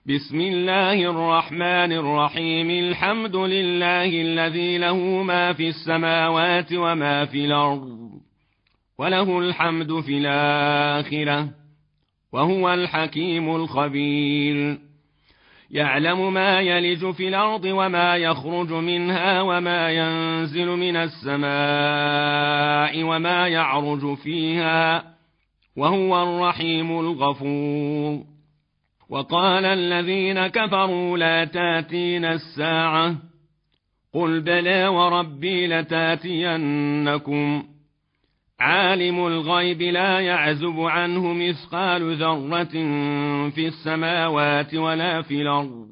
بسم الله الرحمن الرحيم. الحمد لله الذي له ما في السماوات وما في الأرض وله الحمد في الآخرة وهو الحكيم الخبير. يعلم ما يلج في الأرض وما يخرج منها وما ينزل من السماء وما يعرج فيها وهو الرحيم الغفور. وقال الذين كفروا لا تاتينا الساعة قل بلى وربي لتاتينكم عالم الغيب لا يعزب عنه مثقال ذرة في السماوات ولا في الأرض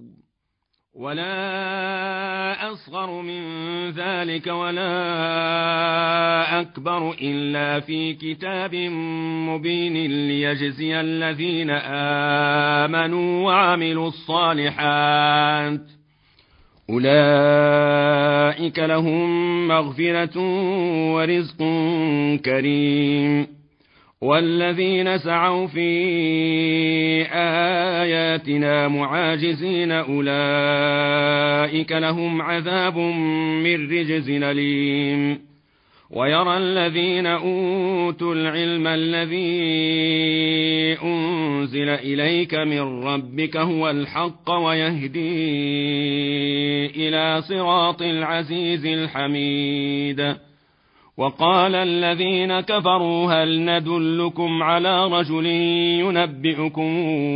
ولا أصغر من ذلك ولا أكبر إلا في كتاب مبين ليجزي الذين آمنوا وعملوا الصالحات أولئك لهم مغفرة ورزق كريم. والذين سعوا في آياتنا معاجزين أولئك لهم عذاب من رجز أليم. ويرى الذين أوتوا العلم الذي أنزل إليك من ربك هو الحق ويهدي إلى صراط العزيز الحميد. وقال الذين كفروا هل ندلكم على رجل ينبئكم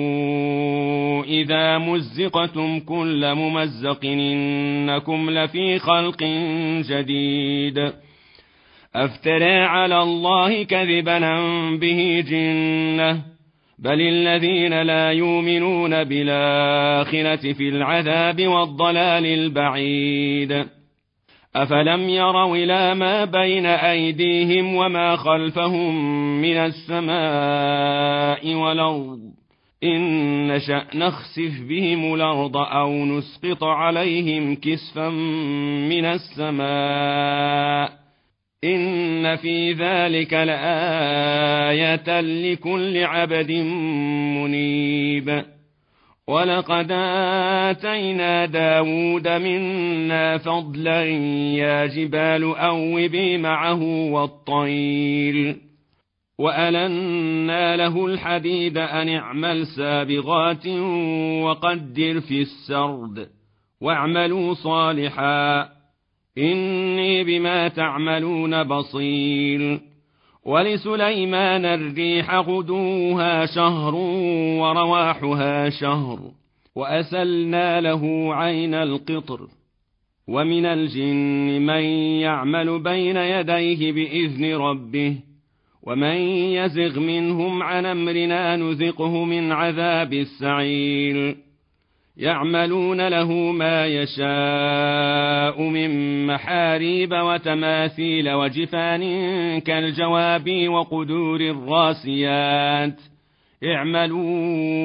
إذا مزقتم كل ممزق إنكم لفي خلق جديد أفترى على الله كذبا به جنة بل الذين لا يؤمنون بالآخرة في العذاب والضلال البعيد. أفلم يروا إلى ما بين أيديهم وما خلفهم من السماء والأرض إن نشأ نخسف بهم الأرض أو نسقط عليهم كسفا من السماء إن في ذلك لآية لكل عبد منيب. ولقد آتينا داود منا فضلا يا جبال أوبي معه والطير وألنا له الحديد أن اعمل سابغات وقدر في السرد واعملوا صالحا إني بما تعملون بصير. ولسليمان الريح غدوها شهر ورواحها شهر وأسلنا له عين القطر. ومن الجن من يعمل بين يديه بإذن ربه ومن يزغ منهم عن أمرنا نذقه من عذاب السعير. يعملون له ما يشاء من محاريب وتماثيل وجفان كالجواب وقدور الراسيات اعملوا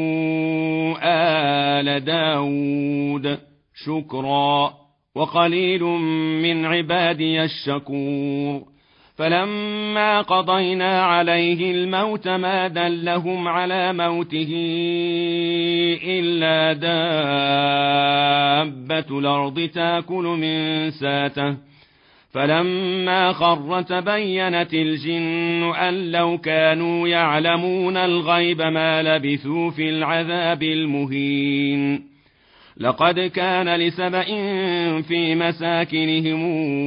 آل داود شكرا وقليل من عبادي الشكور. فلما قضينا عليه الموت ما دلهم على موته إلا دابة الأرض تأكل من ساته فلما خر تبينت الجن أن لو كانوا يعلمون الغيب ما لبثوا في العذاب المهين. لقد كان لسبإ في مساكنهم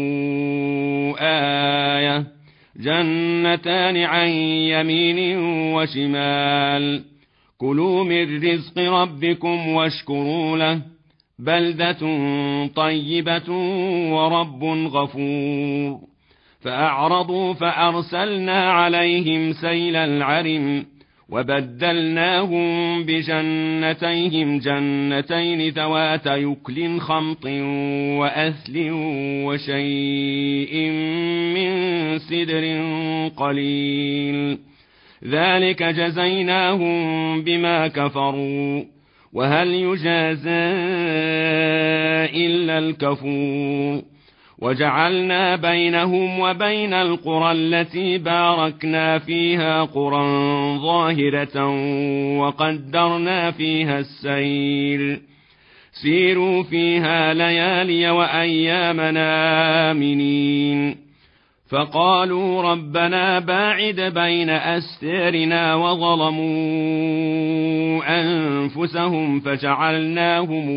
آية جنتان عن يمين وشمال كلوا من رزق ربكم واشكروا له بلدة طيبة ورب غفور. فأعرضوا فأرسلنا عليهم سيل العرم وبدلناهم بجنتيهم جنتين ذوات يكل خمط وأثل وشيء من سدر قليل ذلك جزيناهم بما كفروا وهل يجازى إلا الكفور. وجعلنا بينهم وبين القرى التي باركنا فيها قرى ظاهرة وقدرنا فيها السير سيروا فيها ليالي وأيامنا آمنين فقالوا ربنا باعد بين أستارنا وظلموا أنفسهم فجعلناهم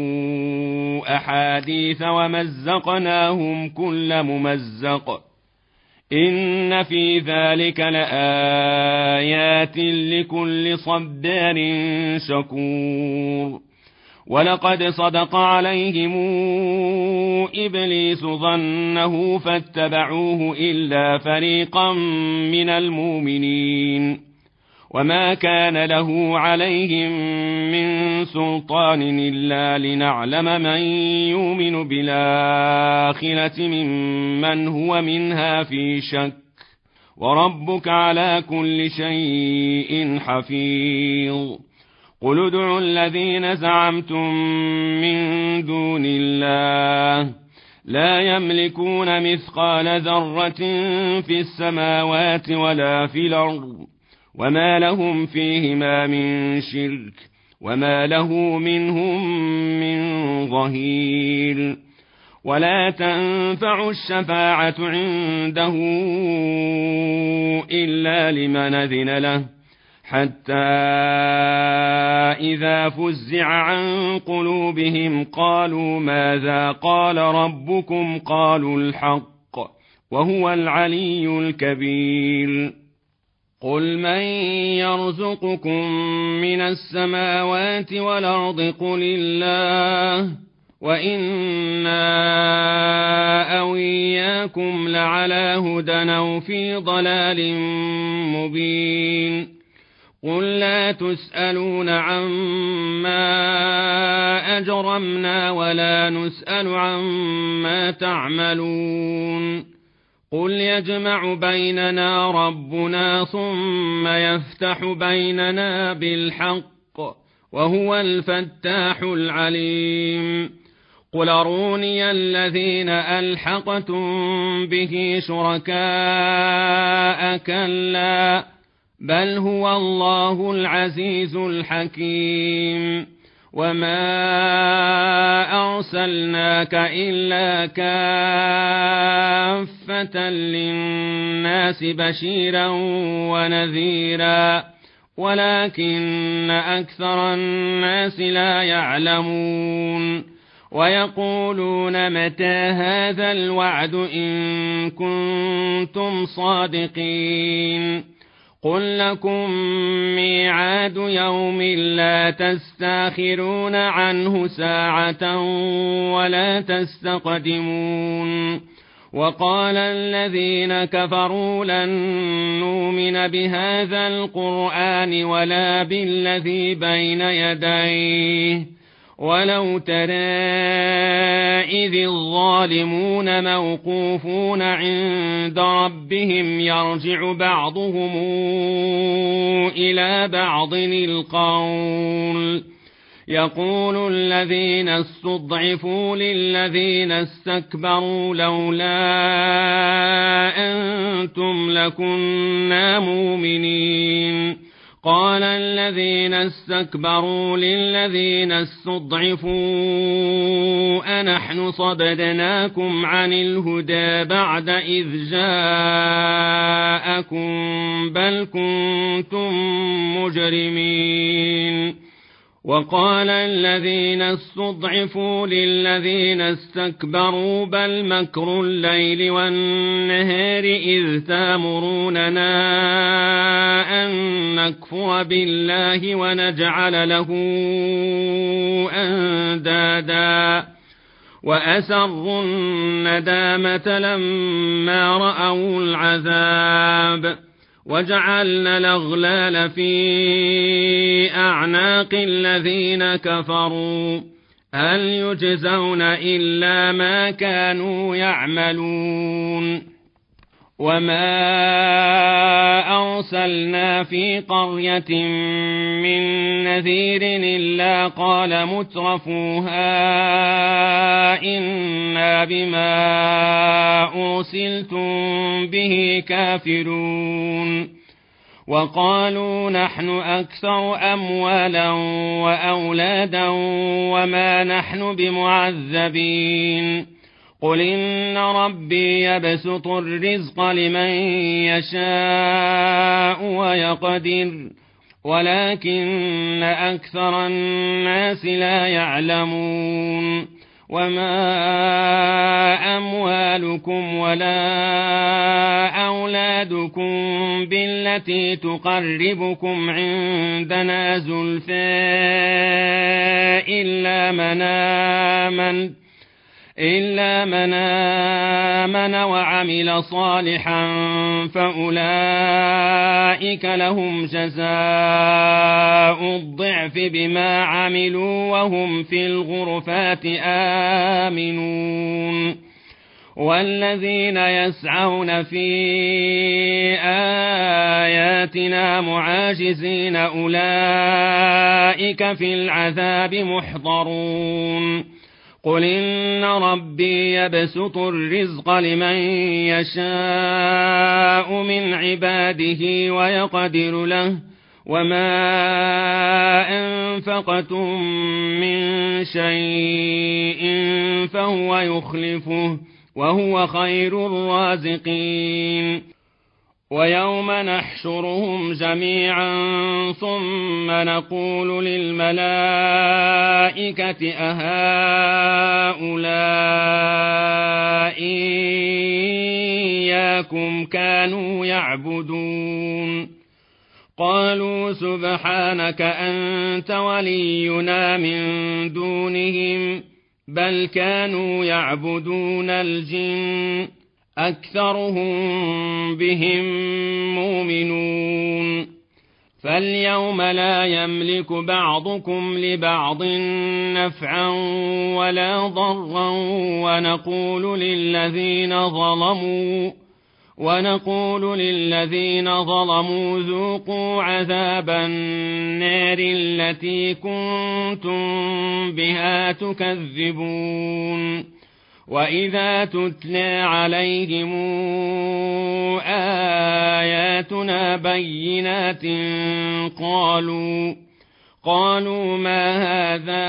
أحاديث ومزقناهم كل ممزق إن في ذلك لآيات لكل صبار شكور ولقد صدق عليهم إبليس ظنه فاتبعوه إلا فريقا من المؤمنين وما كان له عليهم من سلطان إلا لنعلم من يؤمن بالآخرة ممن هو منها في شك وربك على كل شيء حفيظ قل ادعوا الذين زعمتم من دون الله لا يملكون مثقال ذرة في السماوات ولا في الأرض وما لهم فيهما من شرك وما له منهم من ظهير ولا تنفع الشفاعة عنده إلا لمن أذن له حتى إذا فزع عن قلوبهم قالوا ماذا قال ربكم قالوا الحق وهو العلي الكبير قل من يرزقكم من السماوات والأرض قل الله وإنا أو إياكم لعلى هدى أو في ضلال مبين قل لا تسألون عما أجرمنا ولا نسأل عما تعملون قل يجمع بيننا ربنا ثم يفتح بيننا بالحق وهو الفتاح العليم قل أروني الذين ألحقتم به شركاء كلا بل هو الله العزيز الحكيم وما أرسلناك إلا كافة للناس بشيرا ونذيرا ولكن أكثر الناس لا يعلمون ويقولون متى هذا الوعد إن كنتم صادقين قل لكم ميعاد يوم لا تستاخرون عنه ساعة ولا تستقدمون وقال الذين كفروا لن نؤمن بهذا القرآن ولا بالذي بين يديه ولو ترى إذ الظالمون موقوفون عند ربهم يرجع بعضهم إلى بعض القول يقول الذين استضعفوا للذين استكبروا لولا أنتم لكنا مؤمنين قال الذين استكبروا للذين استضعفوا أنحن صددناكم عن الهدى بعد إذ جاءكم بل كنتم مجرمين وقال الذين استضعفوا للذين استكبروا بل مكر الليل والنهار إذ تامروننا أن نكفر بالله ونجعل له أندادا وأسروا الندامة لما رأوا العذاب وجعلنا الأغلال في أعناق الذين كفروا هل يجزون إلا ما كانوا يعملون وما أرسلنا في قرية من نذير إلا قال مترفوها إنا بما أرسلتم به كافرون وقالوا نحن أكثر أموالا وأولادا وما نحن بمعذبين قل إن ربي يبسط الرزق لمن يشاء ويقدر ولكن أكثر الناس لا يعلمون وما أموالكم ولا أولادكم بالتي تقربكم عندنا زلفى إلا من آمن وعمل صالحا فأولئك لهم جزاء الضعف بما عملوا وهم في الغرفات آمنون والذين يسعون في آياتنا معاجزين أولئك في العذاب محضرون قل إن ربي يبسط الرزق لمن يشاء من عباده ويقدر له وما أنفقتم من شيء فهو يخلفه وهو خير الرازقين ويوم نحشرهم جميعا ثم نقول للملائكة أهؤلاء إياكم كانوا يعبدون قالوا سبحانك أنت ولينا من دونهم بل كانوا يعبدون الجن أكثرهم بهم مؤمنون فاليوم لا يملك بعضكم لبعض نفعا ولا ضرا ونقول للذين ظلموا ذوقوا عذاب النار التي كنتم بها تكذبون وإذا تتلى عليهم آياتنا بينات قالوا ما هذا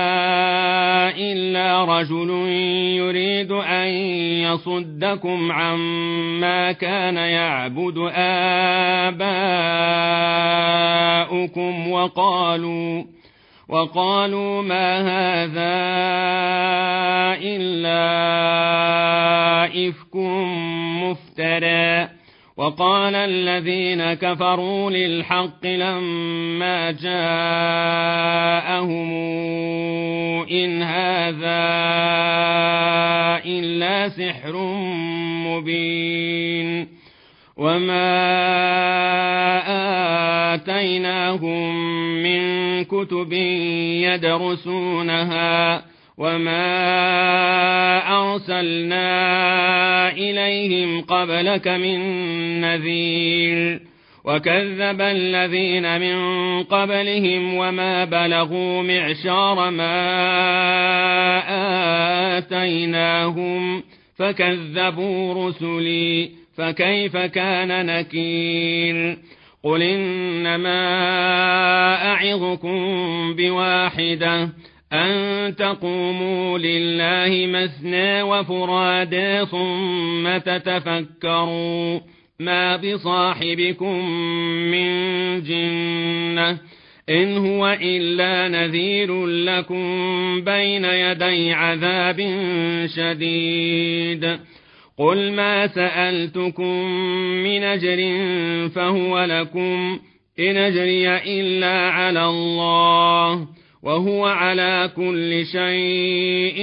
إلا رجل يريد أن يصدكم عما كان يعبد آباؤكم وقالوا ما هذا إلا إفك مفترى وقال الذين كفروا للحق لما جاءهم إن هذا إلا سحر مبين وما آتيناهم من كتب يدرسونها وما أرسلنا إليهم قبلك من نذير وكذب الذين من قبلهم وما بلغوا معشار ما آتيناهم فكذبوا رسلي فكيف كان نكير قل إنما أعظكم بواحدة أن تقوموا لله مثنى وفرادى ثم تتفكروا ما بصاحبكم من جنة إن هو إلا نذير لكم بين يدي عذاب شديد قل ما سألتكم من أجر فهو لكم إن أجري إلا على الله وهو على كل شيء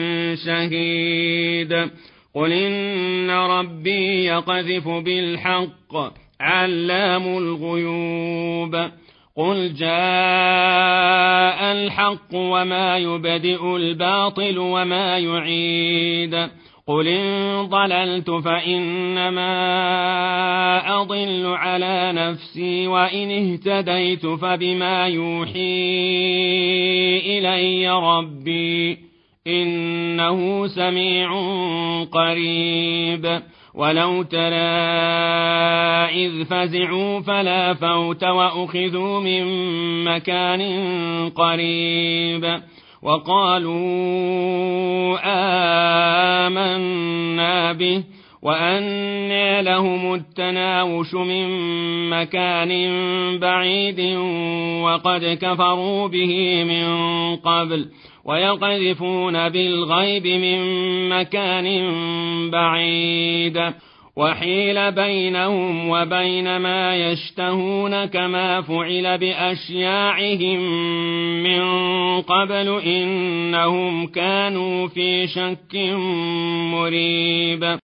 شهيد قل إن ربي يقذف بالحق علام الغيوب قل جاء الحق وما يبدئ الباطل وما يعيد قل إن ضللت فإنما أضل على نفسي وإن اهتديت فبما يوحي إلي ربي إنه سميع قريب ولو ترى إذ فزعوا فلا فوت وأخذوا من مكان قريب وقالوا آمنا به وأنى لهم التناوش من مكان بعيد وقد كفروا به من قبل ويقذفون بالغيب من مكان بعيد وحيل بينهم وبين ما يشتهون كما فعل بأشياعهم من قبل إنهم كانوا في شك مريب